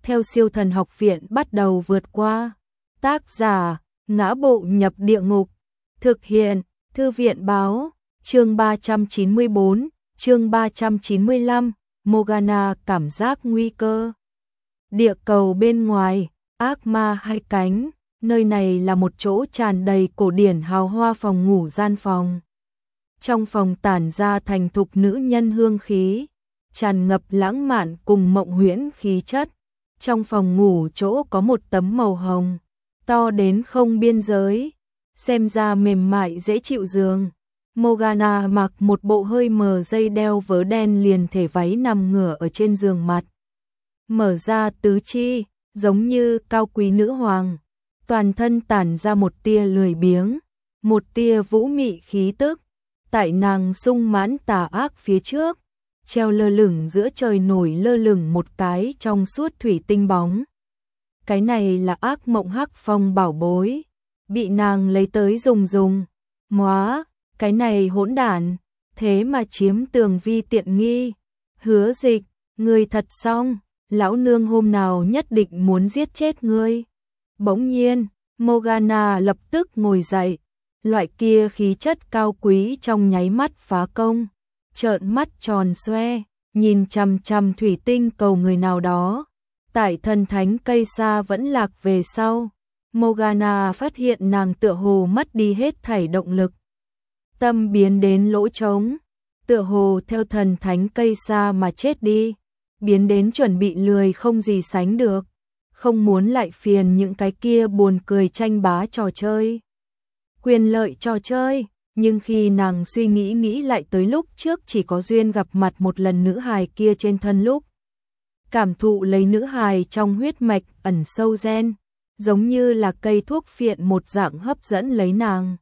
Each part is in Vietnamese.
theo siêu thần học viện bắt đầu vượt qua. Tác giả, Ngã Bộ Nhập Địa Ngục. Thực hiện, Thư viện Báo. Chương 394, chương 395, Morgana cảm giác nguy cơ. Địa cầu bên ngoài, ác ma hai cánh, nơi này là một chỗ tràn đầy cổ điển hào hoa phòng ngủ gian phòng. Trong phòng tản ra thành thục nữ nhân hương khí, tràn ngập lãng mạn cùng mộng huyễn khí chất. Trong phòng ngủ chỗ có một tấm màu hồng, to đến không biên giới, xem ra mềm mại dễ chịu giường. Morgana mặc một bộ hơi mờ dây đeo vớ đen liền thể váy nằm ngửa ở trên giường mặt. Mở ra tứ chi, giống như cao quý nữ hoàng. Toàn thân tản ra một tia lười biếng, một tia vũ mị khí tức. Tại nàng sung mãn tà ác phía trước, treo lơ lửng giữa trời nổi lơ lửng một cái trong suốt thủy tinh bóng. Cái này là ác mộng hắc phong bảo bối, bị nàng lấy tới dùng. Móa, cái này hỗn đản, thế mà chiếm Tường Vi tiện nghi. Hứa Dịch, ngươi thật xong, lão nương hôm nào nhất định muốn giết chết ngươi. Bỗng nhiên, Morgana lập tức ngồi dậy, loại kia khí chất cao quý trong nháy mắt phá công, trợn mắt tròn xoe, nhìn chằm chằm thủy tinh cầu người nào đó. Tại thần thánh cây xa vẫn lạc về sau, Morgana phát hiện nàng tựa hồ mất đi hết thảy động lực. Tâm biến đến lỗ trống, tựa hồ theo thần thánh cây xa mà chết đi, biến đến chuẩn bị lười không gì sánh được, không muốn lại phiền những cái kia buồn cười tranh bá trò chơi. Quyền lợi trò chơi, nhưng khi nàng suy nghĩ lại tới lúc trước chỉ có duyên gặp mặt một lần nữ hài kia trên thân lúc. Cảm thụ lấy nữ hài trong huyết mạch ẩn sâu gen, giống như là cây thuốc phiện một dạng hấp dẫn lấy nàng.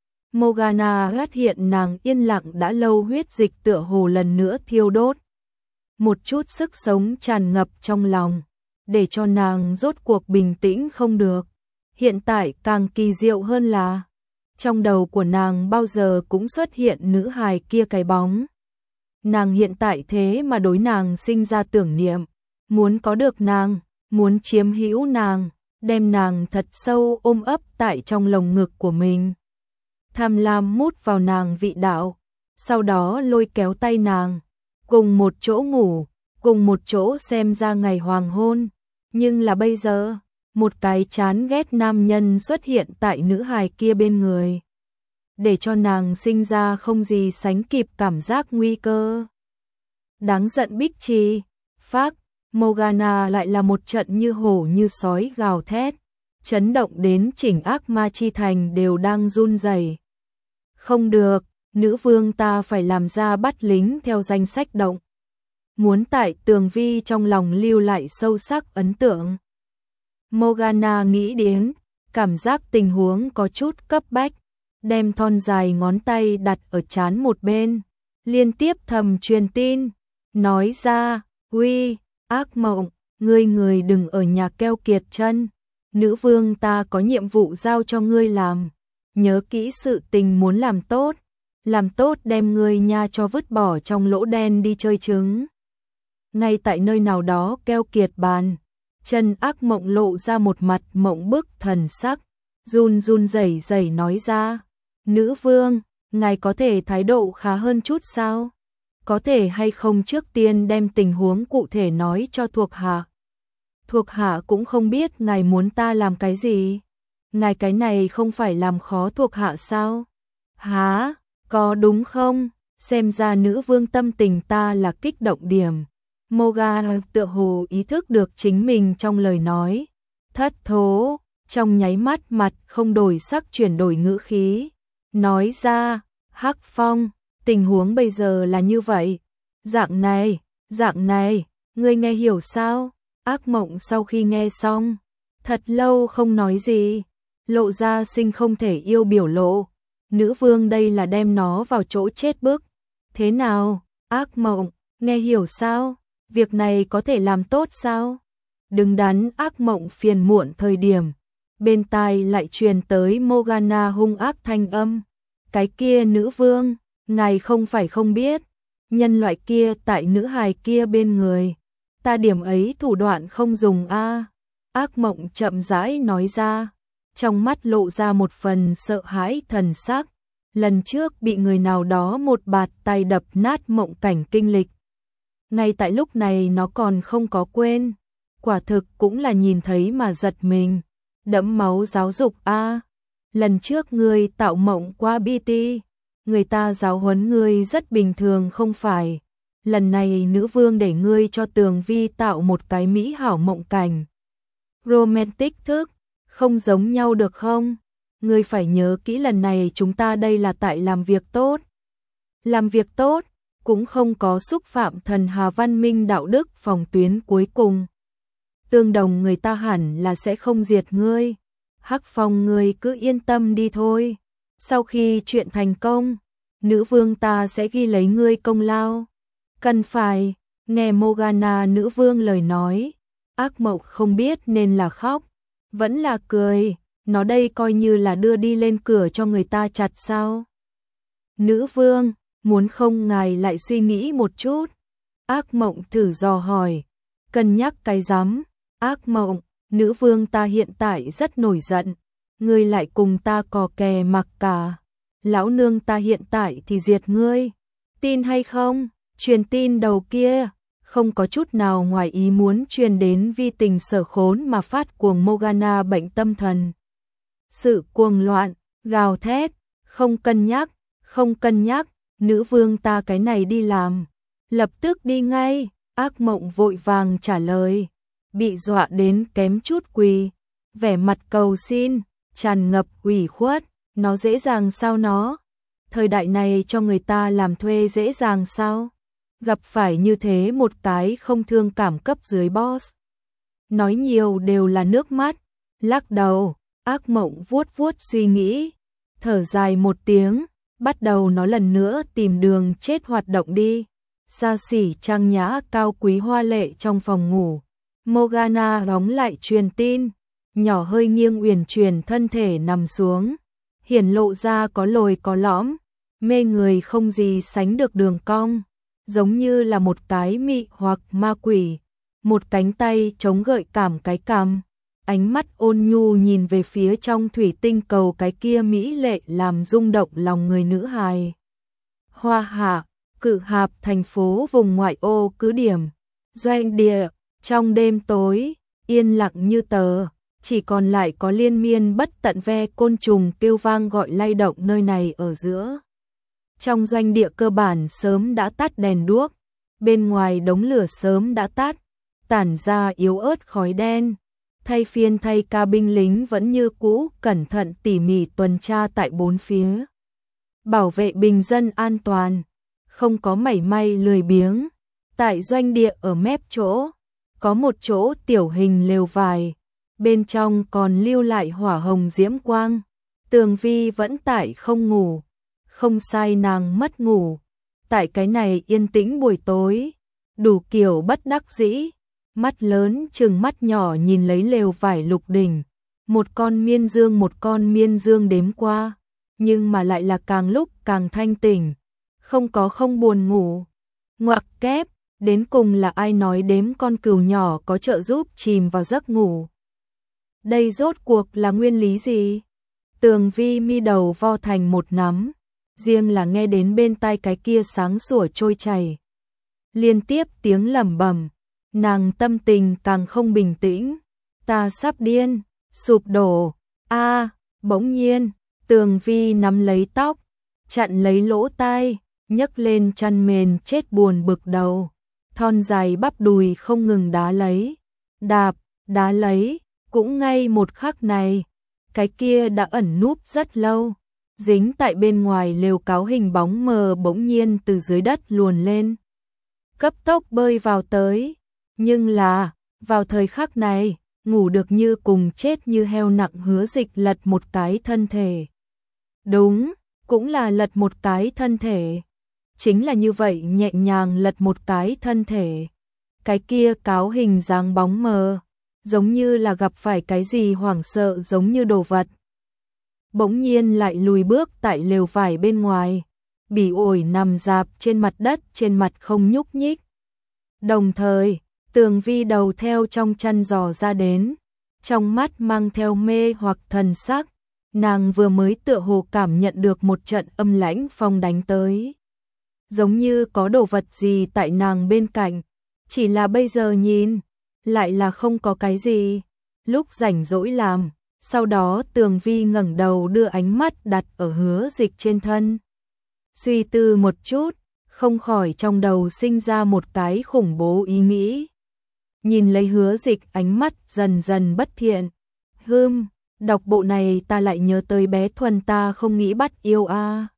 Morgana phát hiện nàng yên lặng đã lâu huyết dịch tựa hồ lần nữa thiêu đốt. Một chút sức sống tràn ngập trong lòng, để cho nàng rốt cuộc bình tĩnh không được. Hiện tại càng kỳ diệu hơn là, trong đầu của nàng bao giờ cũng xuất hiện nữ hài kia cái bóng. Nàng hiện tại thế mà đối nàng sinh ra tưởng niệm, muốn có được nàng, muốn chiếm hữu nàng, đem nàng thật sâu ôm ấp tại trong lồng ngực của mình. Tham lam mút vào nàng vị đạo, sau đó lôi kéo tay nàng, cùng một chỗ ngủ, cùng một chỗ xem ra ngày hoàng hôn. Nhưng là bây giờ, một cái chán ghét nam nhân xuất hiện tại nữ hài kia bên người, để cho nàng sinh ra không gì sánh kịp cảm giác nguy cơ. Đáng giận Bích Trì, phác, Morgana lại là một trận như hổ như sói gào thét, chấn động đến chỉnh ác ma chi thành đều đang run rẩy. Không được, nữ vương ta phải làm ra bắt lính theo danh sách động. Muốn tại Tường Vi trong lòng lưu lại sâu sắc ấn tượng. Morgana nghĩ đến, cảm giác tình huống có chút cấp bách, đem thon dài ngón tay đặt ở trán một bên, liên tiếp thầm truyền tin, nói ra, uy, ác mộng, ngươi đừng ở nhà keo kiệt chân, nữ vương ta có nhiệm vụ giao cho ngươi làm, nhớ kỹ sự tình muốn làm tốt đem ngươi nha cho vứt bỏ trong lỗ đen đi chơi trứng. Ngay tại nơi nào đó keo kiệt bàn, chân ác mộng lộ ra một mặt mộng bức thần sắc, run rẩy nói ra, nữ vương, ngài có thể thái độ khá hơn chút sao? Có thể hay không trước tiên đem tình huống cụ thể nói cho thuộc hạ? Thuộc hạ cũng không biết ngài muốn ta làm cái gì. Ngài cái này không phải làm khó thuộc hạ sao? Hả? Có đúng không? Xem ra nữ vương tâm tình ta là kích động điểm. Morgana tựa hồ ý thức được chính mình trong lời nói. Thất thố, trong nháy mắt mặt không đổi sắc chuyển đổi ngữ khí. Nói ra, Hắc Phong, tình huống bây giờ là như vậy. Dạng này, ngươi nghe hiểu sao? Ác mộng sau khi nghe xong, thật lâu không nói gì, lộ ra sinh không thể yêu biểu lộ. Nữ vương đây là đem nó vào chỗ chết bức. Thế nào, ác mộng, nghe hiểu sao? Việc này có thể làm tốt sao? Đứng đắn ác mộng phiền muộn thời điểm, bên tai lại truyền tới Morgana hung ác thanh âm. Cái kia nữ vương, ngài không phải không biết, nhân loại kia tại nữ hài kia bên người, Ta điểm ấy thủ đoạn không dùng a. Ác mộng chậm rãi nói ra, trong mắt lộ ra một phần sợ hãi thần sắc. Lần trước bị người nào đó một bạt tay đập nát mộng cảnh kinh lịch. Ngay tại lúc này nó còn không có quên. Quả thực cũng là nhìn thấy mà giật mình. Đẫm máu giáo dục a. Lần trước ngươi tạo mộng qua BT, người ta giáo huấn ngươi rất bình thường không phải. Lần này nữ vương để ngươi cho Tường Vi tạo một cái mỹ hảo mộng cảnh. Romantic thức, không giống nhau được không? Ngươi phải nhớ kỹ lần này chúng ta đây là tại làm việc tốt. Làm việc tốt, cũng không có xúc phạm thần hà văn minh đạo đức phòng tuyến cuối cùng. Tương đồng người ta hẳn là sẽ không diệt ngươi. Hắc Phong ngươi cứ yên tâm đi thôi. Sau khi chuyện thành công, nữ vương ta sẽ ghi lấy ngươi công lao. Cần phải, nghe Morgana nữ vương lời nói, ác mộng không biết nên là khóc, vẫn là cười, nó đây coi như là đưa đi lên cửa cho người ta chặt sao. Nữ vương, muốn không ngài lại suy nghĩ một chút. Ác mộng thử dò hỏi, cân nhắc cái rắm. Ác mộng, nữ vương ta hiện tại rất nổi giận, ngươi lại cùng ta cò kè mặc cả. Lão nương ta hiện tại thì diệt ngươi, tin hay không? Truyền tin đầu kia, không có chút nào ngoài ý muốn truyền đến Vi Tình Sở Khốn mà phát cuồng Morgana bệnh tâm thần. Sự cuồng loạn, gào thét, không cân nhắc, nữ vương ta cái này đi làm, lập tức đi ngay. Ác mộng vội vàng trả lời, bị dọa đến kém chút quỳ, vẻ mặt cầu xin, tràn ngập ủy khuất, nó dễ dàng sao nó? Thời đại này cho người ta làm thuê dễ dàng sao? Gặp phải như thế một cái không thương cảm cấp dưới boss. Nói nhiều đều là nước mắt, lắc đầu, ác mộng vuốt vuốt suy nghĩ, thở dài một tiếng, bắt đầu nó lần nữa tìm đường chết hoạt động đi. Xa xỉ trang nhã cao quý hoa lệ trong phòng ngủ. Morgana đóng lại truyền tin, nhỏ hơi nghiêng uyển chuyển thân thể nằm xuống, hiển lộ ra có lồi có lõm, mê người không gì sánh được đường cong, giống như là một cái mị hoặc ma quỷ, một cánh tay chống gợi cảm cái cằm, ánh mắt ôn nhu nhìn về phía trong thủy tinh cầu cái kia mỹ lệ làm rung động lòng người nữ hài. Hoa Hạ, Cự Hạp thành phố vùng ngoại ô cứ điểm, doanh địa, trong đêm tối, yên lặng như tờ, chỉ còn lại có liên miên bất tận ve côn trùng kêu vang gọi lay động nơi này ở giữa. Trong doanh địa cơ bản sớm đã tắt đèn đuốc, bên ngoài đống lửa sớm đã tắt, tản ra yếu ớt khói đen. Thay phiên thay ca binh lính vẫn như cũ cẩn thận tỉ mỉ tuần tra tại bốn phía, bảo vệ bình dân an toàn, không có mảy may lười biếng. Tại doanh địa ở mép chỗ, có một chỗ tiểu hình lều vải, bên trong còn lưu lại hỏa hồng diễm quang. Tường Vi vẫn tại không ngủ, không sai nàng mất ngủ. Tại cái này yên tĩnh buổi tối, đủ kiểu bất đắc dĩ, mắt lớn chừng mắt nhỏ nhìn lấy lều vải lục đỉnh, một con miên dương đếm qua, nhưng mà lại là càng lúc càng thanh tỉnh, không buồn ngủ. Ngoặc kép, đến cùng là ai nói đếm con cừu nhỏ có trợ giúp chìm vào giấc ngủ? Đây rốt cuộc là nguyên lý gì? Tường Vi mi đầu vo thành một nắm, riêng là nghe đến bên tai cái kia sáng sủa trôi chảy liên tiếp tiếng lẩm bẩm, nàng tâm tình càng không bình tĩnh. Ta sắp điên, sụp đổ. A, bỗng nhiên, Tường Vi nắm lấy tóc, chặn lấy lỗ tai, nhấc lên chăn mền chết buồn bực đầu, thon dài bắp đùi không ngừng đá lấy, cũng ngay một khắc này, cái kia đã ẩn núp rất lâu, dính tại bên ngoài lều cáo hình bóng mờ bỗng nhiên từ dưới đất luồn lên, cấp tốc bơi vào tới, nhưng là, vào thời khắc này, ngủ được như cùng chết như heo nặng Hứa Dịch lật một cái thân thể. Đúng, cũng là lật một cái thân thể. Chính là như vậy nhẹ nhàng lật một cái thân thể. Cái kia cáo hình dáng bóng mờ, giống như là gặp phải cái gì hoảng sợ giống như đồ vật. Bỗng nhiên lại lùi bước tại lều vải bên ngoài, bỉ ổi nằm rạp trên mặt đất trên mặt không nhúc nhích. Đồng thời, Tường Vi đầu theo trong chăn dò ra đến, trong mắt mang theo mê hoặc thần sắc, nàng vừa mới tựa hồ cảm nhận được một trận âm lãnh phong đánh tới. Giống như có đồ vật gì tại nàng bên cạnh, chỉ là bây giờ nhìn, lại là không có cái gì. Lúc rảnh rỗi làm, sau đó Tường Vi ngẩng đầu đưa ánh mắt đặt ở Hứa Dịch trên thân. Suy tư một chút, không khỏi trong đầu sinh ra một cái khủng bố ý nghĩ. Nhìn lấy Hứa Dịch, ánh mắt dần dần bất thiện. Đọc bộ này ta lại nhớ tới bé Thuần ta không nghĩ bắt yêu a.